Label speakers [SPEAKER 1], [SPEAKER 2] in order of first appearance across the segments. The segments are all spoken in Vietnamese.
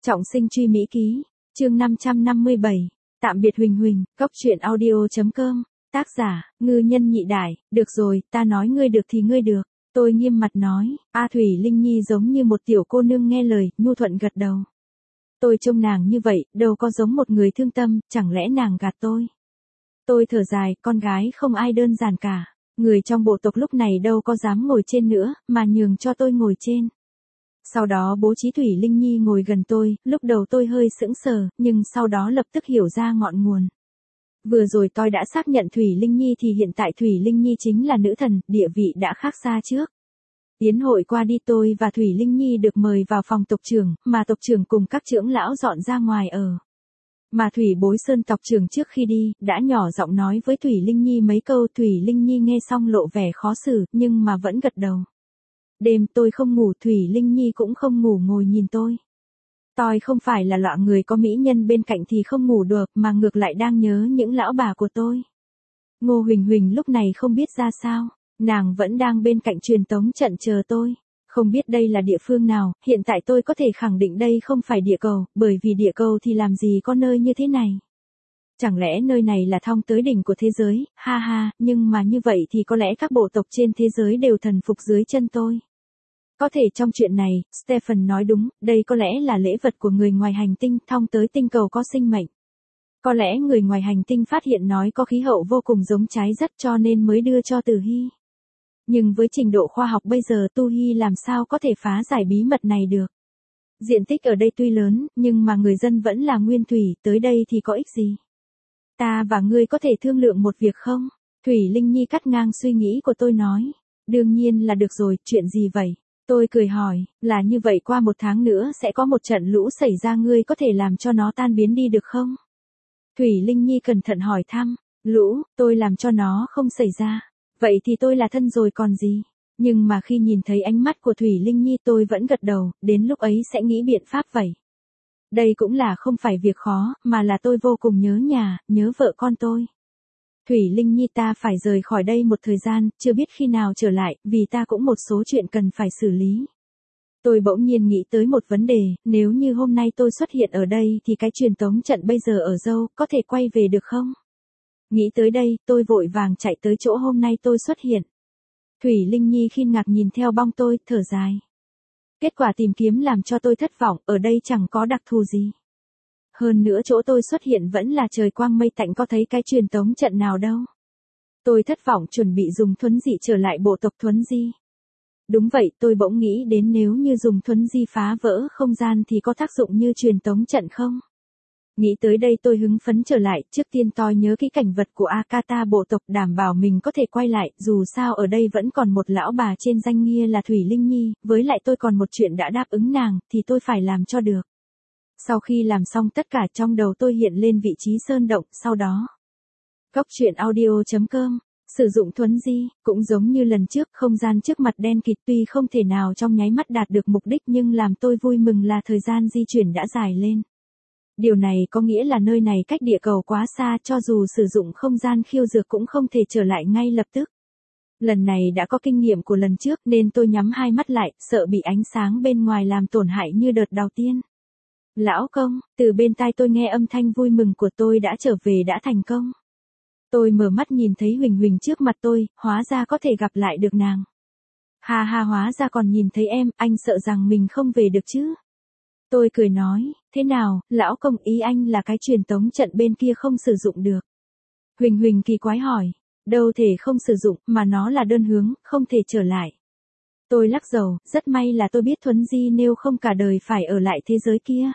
[SPEAKER 1] Trọng sinh truy Mỹ ký, chương 557, tạm biệt Huỳnh Huỳnh, góc truyện audio.com, tác giả, Ngư Nhân Nhị Đại, được rồi, ta nói ngươi được thì ngươi được, tôi nghiêm mặt nói, Thủy Linh Nhi giống như một tiểu cô nương nghe lời, nhu thuận gật đầu. Tôi trông nàng như vậy, đâu có giống một người thương tâm, chẳng lẽ nàng gạt tôi. Tôi thở dài, con gái không ai đơn giản cả, người trong bộ tộc lúc này đâu có dám ngồi trên nữa, mà nhường cho tôi ngồi trên. Sau đó bố trí Thủy Linh Nhi ngồi gần tôi, lúc đầu tôi hơi sững sờ, nhưng sau đó lập tức hiểu ra ngọn nguồn. Vừa rồi tôi đã xác nhận Thủy Linh Nhi thì hiện tại Thủy Linh Nhi chính là nữ thần, địa vị đã khác xa trước. Yến hội qua đi tôi và Thủy Linh Nhi được mời vào phòng tộc trưởng, mà tộc trưởng cùng các trưởng lão dọn ra ngoài ở. Mà Thủy Bối Sơn tộc trưởng trước khi đi, đã nhỏ giọng nói với Thủy Linh Nhi mấy câu. Thủy Linh Nhi nghe xong lộ vẻ khó xử, nhưng mà vẫn gật đầu. Đêm tôi không ngủ, Thủy Linh Nhi cũng không ngủ ngồi nhìn tôi. Tôi không phải là loại người có mỹ nhân bên cạnh thì không ngủ được, mà ngược lại đang nhớ những lão bà của tôi. Ngô Huỳnh Huỳnh lúc này không biết ra sao, nàng vẫn đang bên cạnh truyền tống trận chờ tôi. Không biết đây là địa phương nào, hiện tại tôi có thể khẳng định đây không phải địa cầu, bởi vì địa cầu thì làm gì có nơi như thế này. Chẳng lẽ nơi này là thong tới đỉnh của thế giới, ha ha, nhưng mà như vậy thì có lẽ các bộ tộc trên thế giới đều thần phục dưới chân tôi. Có thể trong chuyện này, Stephen nói đúng, đây có lẽ là lễ vật của người ngoài hành tinh, thong tới tinh cầu có sinh mệnh. Có lẽ người ngoài hành tinh phát hiện nói có khí hậu vô cùng giống trái đất cho nên mới đưa cho Từ Hy. Nhưng với trình độ khoa học bây giờ Tu Hy làm sao có thể phá giải bí mật này được. Diện tích ở đây tuy lớn, nhưng mà người dân vẫn là nguyên thủy, tới đây thì có ích gì. Ta và ngươi có thể thương lượng một việc không? Thủy Linh Nhi cắt ngang suy nghĩ của tôi nói. Đương nhiên là được rồi, chuyện gì vậy? Tôi cười hỏi, là như vậy qua 1 tháng nữa sẽ có một trận lũ xảy ra, ngươi có thể làm cho nó tan biến đi được không? Thủy Linh Nhi cẩn thận hỏi thăm, lũ, tôi làm cho nó không xảy ra. Vậy thì tôi là thân rồi còn gì? Nhưng mà khi nhìn thấy ánh mắt của Thủy Linh Nhi tôi vẫn gật đầu, đến lúc ấy sẽ nghĩ biện pháp vậy. Đây cũng là không phải việc khó, mà là tôi vô cùng nhớ nhà, nhớ vợ con tôi. Thủy Linh Nhi, ta phải rời khỏi đây một thời gian, chưa biết khi nào trở lại, vì ta cũng một số chuyện cần phải xử lý. Tôi bỗng nhiên nghĩ tới một vấn đề, nếu như hôm nay tôi xuất hiện ở đây thì cái truyền tống trận bây giờ ở đâu, có thể quay về được không? Nghĩ tới đây, tôi vội vàng chạy tới chỗ hôm nay tôi xuất hiện. Thủy Linh Nhi khi ngạc nhìn theo bóng tôi, thở dài. Kết quả tìm kiếm làm cho tôi thất vọng, ở đây chẳng có đặc thù gì. Hơn nữa chỗ tôi xuất hiện vẫn là trời quang mây tạnh, có thấy cái truyền tống trận nào đâu. Tôi thất vọng chuẩn bị dùng thuấn dị trở lại bộ tộc thuấn di. Đúng vậy, tôi bỗng nghĩ đến nếu như dùng thuấn di phá vỡ không gian thì có tác dụng như truyền tống trận không? Nghĩ tới đây tôi hứng phấn trở lại, trước tiên tôi nhớ kỹ cảnh vật của Akata bộ tộc, đảm bảo mình có thể quay lại, dù sao ở đây vẫn còn một lão bà trên danh nghĩa là Thủy Linh Nhi, với lại tôi còn một chuyện đã đáp ứng nàng, thì tôi phải làm cho được. Sau khi làm xong tất cả trong đầu tôi hiện lên vị trí sơn động, sau đó. Góc truyện audio.com, sử dụng thuấn di, cũng giống như lần trước, không gian trước mặt đen kịt, tuy không thể nào trong nháy mắt đạt được mục đích nhưng làm tôi vui mừng là thời gian di chuyển đã dài lên. Điều này có nghĩa là nơi này cách địa cầu quá xa, cho dù sử dụng không gian khiêu dược cũng không thể trở lại ngay lập tức. Lần này đã có kinh nghiệm của lần trước nên tôi nhắm hai mắt lại, sợ bị ánh sáng bên ngoài làm tổn hại như đợt đầu tiên. Lão công, từ bên tai tôi nghe âm thanh vui mừng của tôi đã trở về, đã thành công. Tôi mở mắt nhìn thấy Huỳnh Huỳnh trước mặt tôi, hóa ra có thể gặp lại được nàng. Ha ha, hóa ra còn nhìn thấy em, anh sợ rằng mình không về được chứ. Tôi cười nói, thế nào, lão công, ý anh là cái truyền tống trận bên kia không sử dụng được. Huỳnh Huỳnh kỳ quái hỏi, đâu thể không sử dụng, mà nó là đơn hướng, không thể trở lại. Tôi lắc đầu, rất may là tôi biết thuấn di, nếu không cả đời phải ở lại thế giới kia.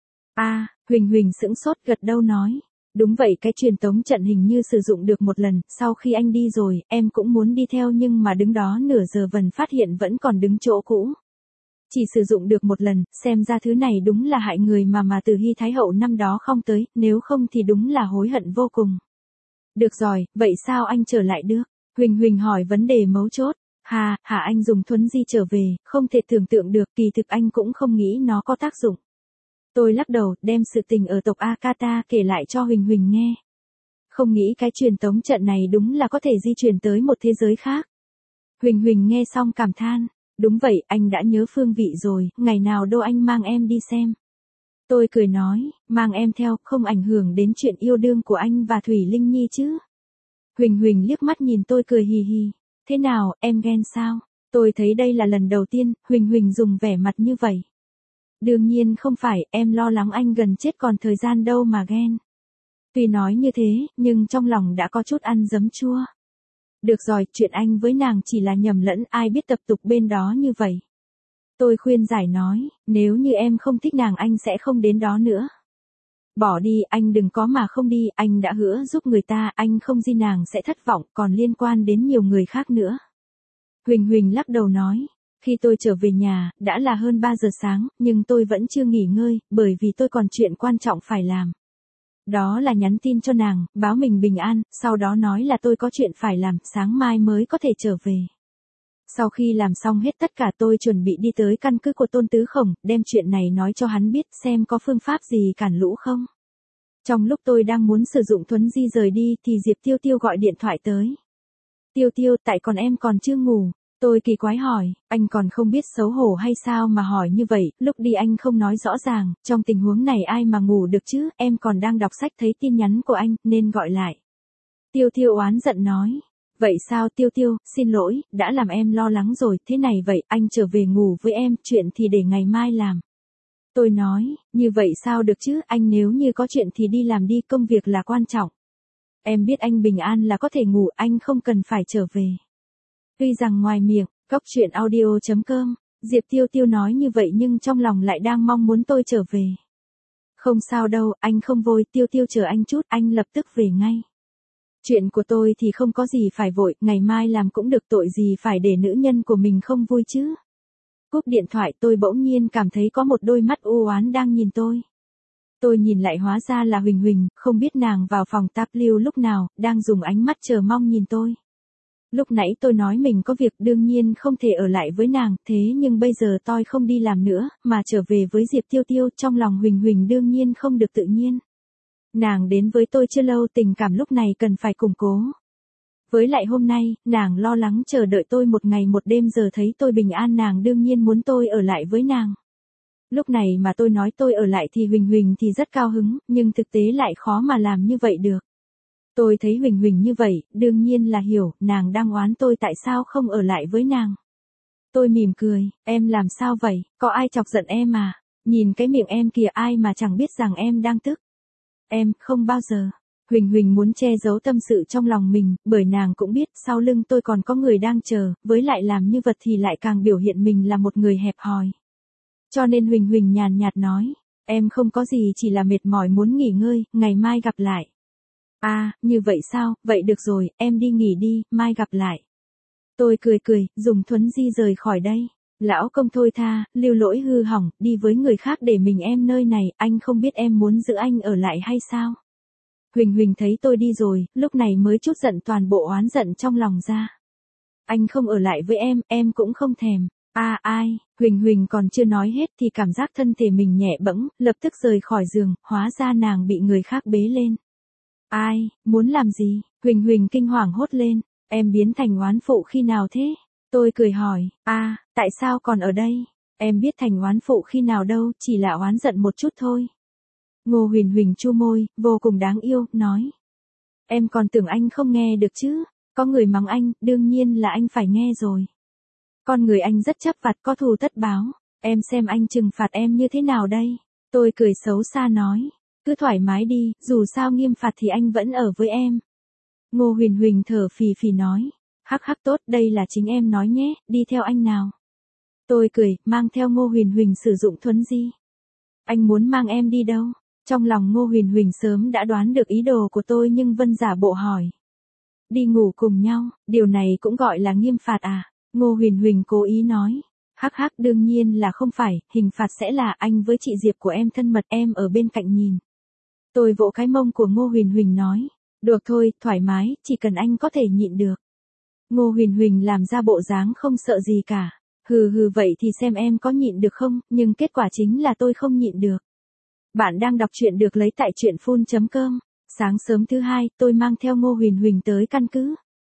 [SPEAKER 1] Huỳnh Huỳnh sững sốt gật đầu nói, đúng vậy, cái truyền tống trận hình như sử dụng được một lần, sau khi anh đi rồi, em cũng muốn đi theo nhưng mà đứng đó nửa giờ vần phát hiện vẫn còn đứng chỗ cũ. Chỉ sử dụng được một lần, xem ra thứ này đúng là hại người mà Từ Hy Thái Hậu năm đó không tới, nếu không thì đúng là hối hận vô cùng. Được rồi, vậy sao anh trở lại được? Huỳnh Huỳnh hỏi vấn đề mấu chốt. Hả anh dùng thuấn di trở về, không thể tưởng tượng được, kỳ thực anh cũng không nghĩ nó có tác dụng. Tôi lắc đầu, đem sự tình ở tộc Akata kể lại cho Huỳnh Huỳnh nghe. Không nghĩ cái truyền tống trận này đúng là có thể di chuyển tới một thế giới khác. Huỳnh Huỳnh nghe xong cảm than. Đúng vậy, anh đã nhớ phương vị rồi, ngày nào đâu anh mang em đi xem. Tôi cười nói, mang em theo, không ảnh hưởng đến chuyện yêu đương của anh và Thủy Linh Nhi chứ. Huỳnh Huỳnh liếc mắt nhìn tôi cười hì hì. Thế nào, em ghen sao? Tôi thấy đây là lần đầu tiên, Huỳnh Huỳnh dùng vẻ mặt như vậy. Đương nhiên không phải, em lo lắng anh gần chết còn thời gian đâu mà ghen. Tuy nói như thế, nhưng trong lòng đã có chút ăn giấm chua. Được rồi, chuyện anh với nàng chỉ là nhầm lẫn, ai biết tập tục bên đó như vậy. Tôi khuyên giải nói, nếu như em không thích nàng anh sẽ không đến đó nữa. Bỏ đi, anh đừng có mà không đi, anh đã hứa giúp người ta, anh không di nàng sẽ thất vọng, còn liên quan đến nhiều người khác nữa. Huỳnh Huỳnh lắc đầu nói, khi tôi trở về nhà, đã là hơn 3 giờ sáng, nhưng tôi vẫn chưa nghỉ ngơi, bởi vì tôi còn chuyện quan trọng phải làm. Đó là nhắn tin cho nàng, báo mình bình an, sau đó nói là tôi có chuyện phải làm, sáng mai mới có thể trở về. Sau khi làm xong hết tất cả tôi chuẩn bị đi tới căn cứ của Tôn Tứ Khổng, đem chuyện này nói cho hắn biết xem có phương pháp gì cản lũ không. Trong lúc tôi đang muốn sử dụng thuấn di rời đi thì Diệp Tiêu Tiêu gọi điện thoại tới. Tiêu Tiêu, tại còn em còn chưa ngủ. Tôi kỳ quái hỏi, anh còn không biết xấu hổ hay sao mà hỏi như vậy, lúc đi anh không nói rõ ràng, trong tình huống này ai mà ngủ được chứ, em còn đang đọc sách thấy tin nhắn của anh, nên gọi lại. Tiêu Tiêu oán giận nói, vậy sao Tiêu Tiêu, xin lỗi, đã làm em lo lắng rồi, thế này vậy, anh trở về ngủ với em, chuyện thì để ngày mai làm. Tôi nói, như vậy sao được chứ, anh nếu như có chuyện thì đi làm đi, công việc là quan trọng. Em biết anh bình an là có thể ngủ, anh không cần phải trở về. Tuy rằng ngoài miệng, coctruyện.audio.com, Diệp Tiêu Tiêu nói như vậy nhưng trong lòng lại đang mong muốn tôi trở về. Không sao đâu, anh không vội, Tiêu Tiêu chờ anh chút, anh lập tức về ngay. Chuyện của tôi thì không có gì phải vội, ngày mai làm cũng được, tội gì phải để nữ nhân của mình không vui chứ. Cúp điện thoại tôi bỗng nhiên cảm thấy có một đôi mắt u oán đang nhìn tôi. Tôi nhìn lại hóa ra là Huỳnh Huỳnh, không biết nàng vào phòng tạp lưu lúc nào, đang dùng ánh mắt chờ mong nhìn tôi. Lúc nãy tôi nói mình có việc đương nhiên không thể ở lại với nàng, thế nhưng bây giờ tôi không đi làm nữa, mà trở về với Diệp Tiêu Tiêu, trong lòng Huỳnh Huỳnh đương nhiên không được tự nhiên. Nàng đến với tôi chưa lâu, tình cảm lúc này cần phải củng cố. Với lại hôm nay, nàng lo lắng chờ đợi tôi một ngày một đêm, giờ thấy tôi bình an nàng đương nhiên muốn tôi ở lại với nàng. Lúc này mà tôi nói tôi ở lại thì Huỳnh Huỳnh thì rất cao hứng, nhưng thực tế lại khó mà làm như vậy được. Tôi thấy Huỳnh Huỳnh như vậy, đương nhiên là hiểu, nàng đang oán tôi tại sao không ở lại với nàng. Tôi mỉm cười, em làm sao vậy, có ai chọc giận em à? Nhìn cái miệng em kìa, ai mà chẳng biết rằng em đang tức. Em, không bao giờ. Huỳnh Huỳnh muốn che giấu tâm sự trong lòng mình, bởi nàng cũng biết sau lưng tôi còn có người đang chờ, với lại làm như vậy thì lại càng biểu hiện mình là một người hẹp hòi. Cho nên Huỳnh Huỳnh nhàn nhạt nói, em không có gì, chỉ là mệt mỏi muốn nghỉ ngơi, ngày mai gặp lại. À, như vậy sao, vậy được rồi, em đi nghỉ đi, mai gặp lại. Tôi cười cười, dùng thuấn di rời khỏi đây. Lão công thôi tha, Lưu Lỗi hư hỏng, đi với người khác để mình em nơi này, anh không biết em muốn giữ anh ở lại hay sao? Huỳnh Huỳnh thấy tôi đi rồi, lúc này mới chút giận toàn bộ oán giận trong lòng ra. Anh không ở lại với em cũng không thèm. À ai, Huỳnh Huỳnh còn chưa nói hết thì cảm giác thân thể mình nhẹ bẫng, lập tức rời khỏi giường, hóa ra nàng bị người khác bế lên. Ai, muốn làm gì? Huỳnh Huỳnh kinh hoàng hốt lên, em biến thành oán phụ khi nào thế? Tôi cười hỏi, à, tại sao còn ở đây? Em biết thành oán phụ khi nào đâu, chỉ là oán giận một chút thôi. Ngô Huỳnh Huỳnh chu môi, vô cùng đáng yêu, nói. Em còn tưởng anh không nghe được chứ, có người mắng anh, đương nhiên là anh phải nghe rồi. Con người anh rất chấp vặt, có thù tất báo, em xem anh trừng phạt em như thế nào đây? Tôi cười xấu xa nói, cứ thoải mái đi, dù sao nghiêm phạt thì anh vẫn ở với em. Ngô Huỳnh Huỳnh thở phì phì nói, hắc hắc tốt, đây là chính em nói nhé, đi theo anh nào. Tôi cười, mang theo Ngô Huỳnh Huỳnh sử dụng thuấn di. Anh muốn mang em đi đâu? Trong lòng Ngô Huỳnh Huỳnh sớm đã đoán được ý đồ của tôi nhưng vẫn giả bộ hỏi. Đi ngủ cùng nhau, điều này cũng gọi là nghiêm phạt à? Ngô Huỳnh Huỳnh cố ý nói. Hắc hắc, đương nhiên là không phải, hình phạt sẽ là anh với chị Diệp của em thân mật, em ở bên cạnh nhìn. Tôi vỗ cái mông của Ngô Huỳnh Huỳnh nói. Được thôi, thoải mái, chỉ cần anh có thể nhịn được. Ngô Huỳnh Huỳnh làm ra bộ dáng không sợ gì cả. Hừ hừ, vậy thì xem em có nhịn được không, nhưng kết quả chính là tôi không nhịn được. Bạn đang đọc truyện được lấy tại truyện.com. Sáng sớm thứ hai, tôi mang theo Ngô Huỳnh Huỳnh tới căn cứ.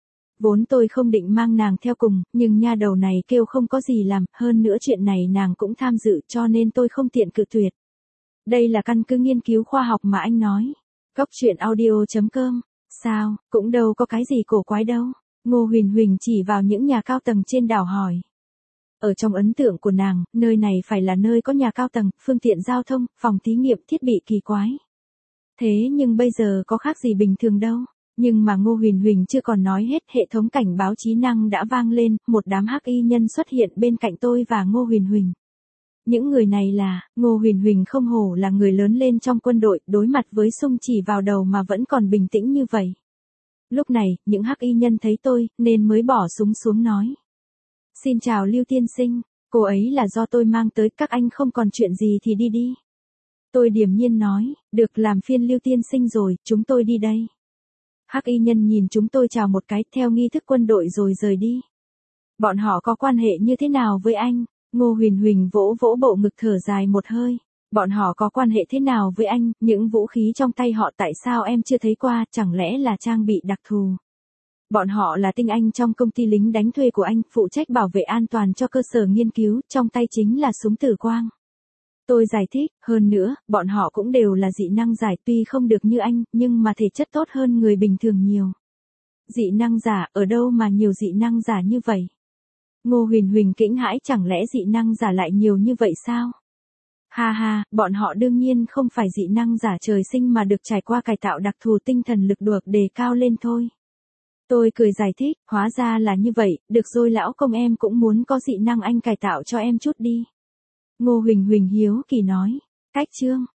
[SPEAKER 1] Vốn tôi không định mang nàng theo cùng, nhưng nha đầu này kêu không có gì làm, hơn nữa chuyện này nàng cũng tham dự cho nên tôi không tiện cự tuyệt. Đây là căn cứ nghiên cứu khoa học mà anh nói. Cốc truyện audio.com. Sao, cũng đâu có cái gì cổ quái đâu. Ngô Huỳnh Huỳnh chỉ vào những nhà cao tầng trên đảo hỏi. Ở trong ấn tượng của nàng, nơi này phải là nơi có nhà cao tầng, phương tiện giao thông, phòng thí nghiệm, thiết bị kỳ quái. Thế nhưng bây giờ có khác gì bình thường đâu. Nhưng mà Ngô Huỳnh Huỳnh chưa còn nói hết, hệ thống cảnh báo trí năng đã vang lên, một đám hắc y nhân xuất hiện bên cạnh tôi và Ngô Huỳnh Huỳnh. Những người này là, Ngô Huỳnh Huỳnh không hổ là người lớn lên trong quân đội, đối mặt với xung chỉ vào đầu mà vẫn còn bình tĩnh như vậy. Lúc này, những hắc y nhân thấy tôi, nên mới bỏ súng xuống nói. Xin chào Lưu tiên sinh, cô ấy là do tôi mang tới, các anh không còn chuyện gì thì đi đi. Tôi điềm nhiên nói, được, làm phiên Lưu tiên sinh rồi, chúng tôi đi đây. Hắc y nhân nhìn chúng tôi chào một cái, theo nghi thức quân đội rồi rời đi. Bọn họ có quan hệ như thế nào với anh? Ngô Huỳnh Huỳnh vỗ vỗ bộ ngực thở dài một hơi. Bọn họ có quan hệ thế nào với anh? Những vũ khí trong tay họ tại sao em chưa thấy qua, chẳng lẽ là trang bị đặc thù? Bọn họ là tinh anh trong công ty lính đánh thuê của anh, phụ trách bảo vệ an toàn cho cơ sở nghiên cứu, trong tay chính là súng tử quang. Tôi giải thích, hơn nữa, bọn họ cũng đều là dị năng giả, tuy không được như anh, nhưng mà thể chất tốt hơn người bình thường nhiều. Dị năng giả, ở đâu mà nhiều dị năng giả như vậy? Ngô Huỳnh Huỳnh kinh hãi, chẳng lẽ dị năng giả lại nhiều như vậy sao? Ha ha, bọn họ đương nhiên không phải dị năng giả trời sinh mà được trải qua cải tạo đặc thù, tinh thần lực được đề cao lên thôi. Tôi cười giải thích, hóa ra là như vậy, được rồi lão công, em cũng muốn có dị năng, anh cải tạo cho em chút đi. Ngô Huỳnh Huỳnh hiếu kỳ nói, cách chương.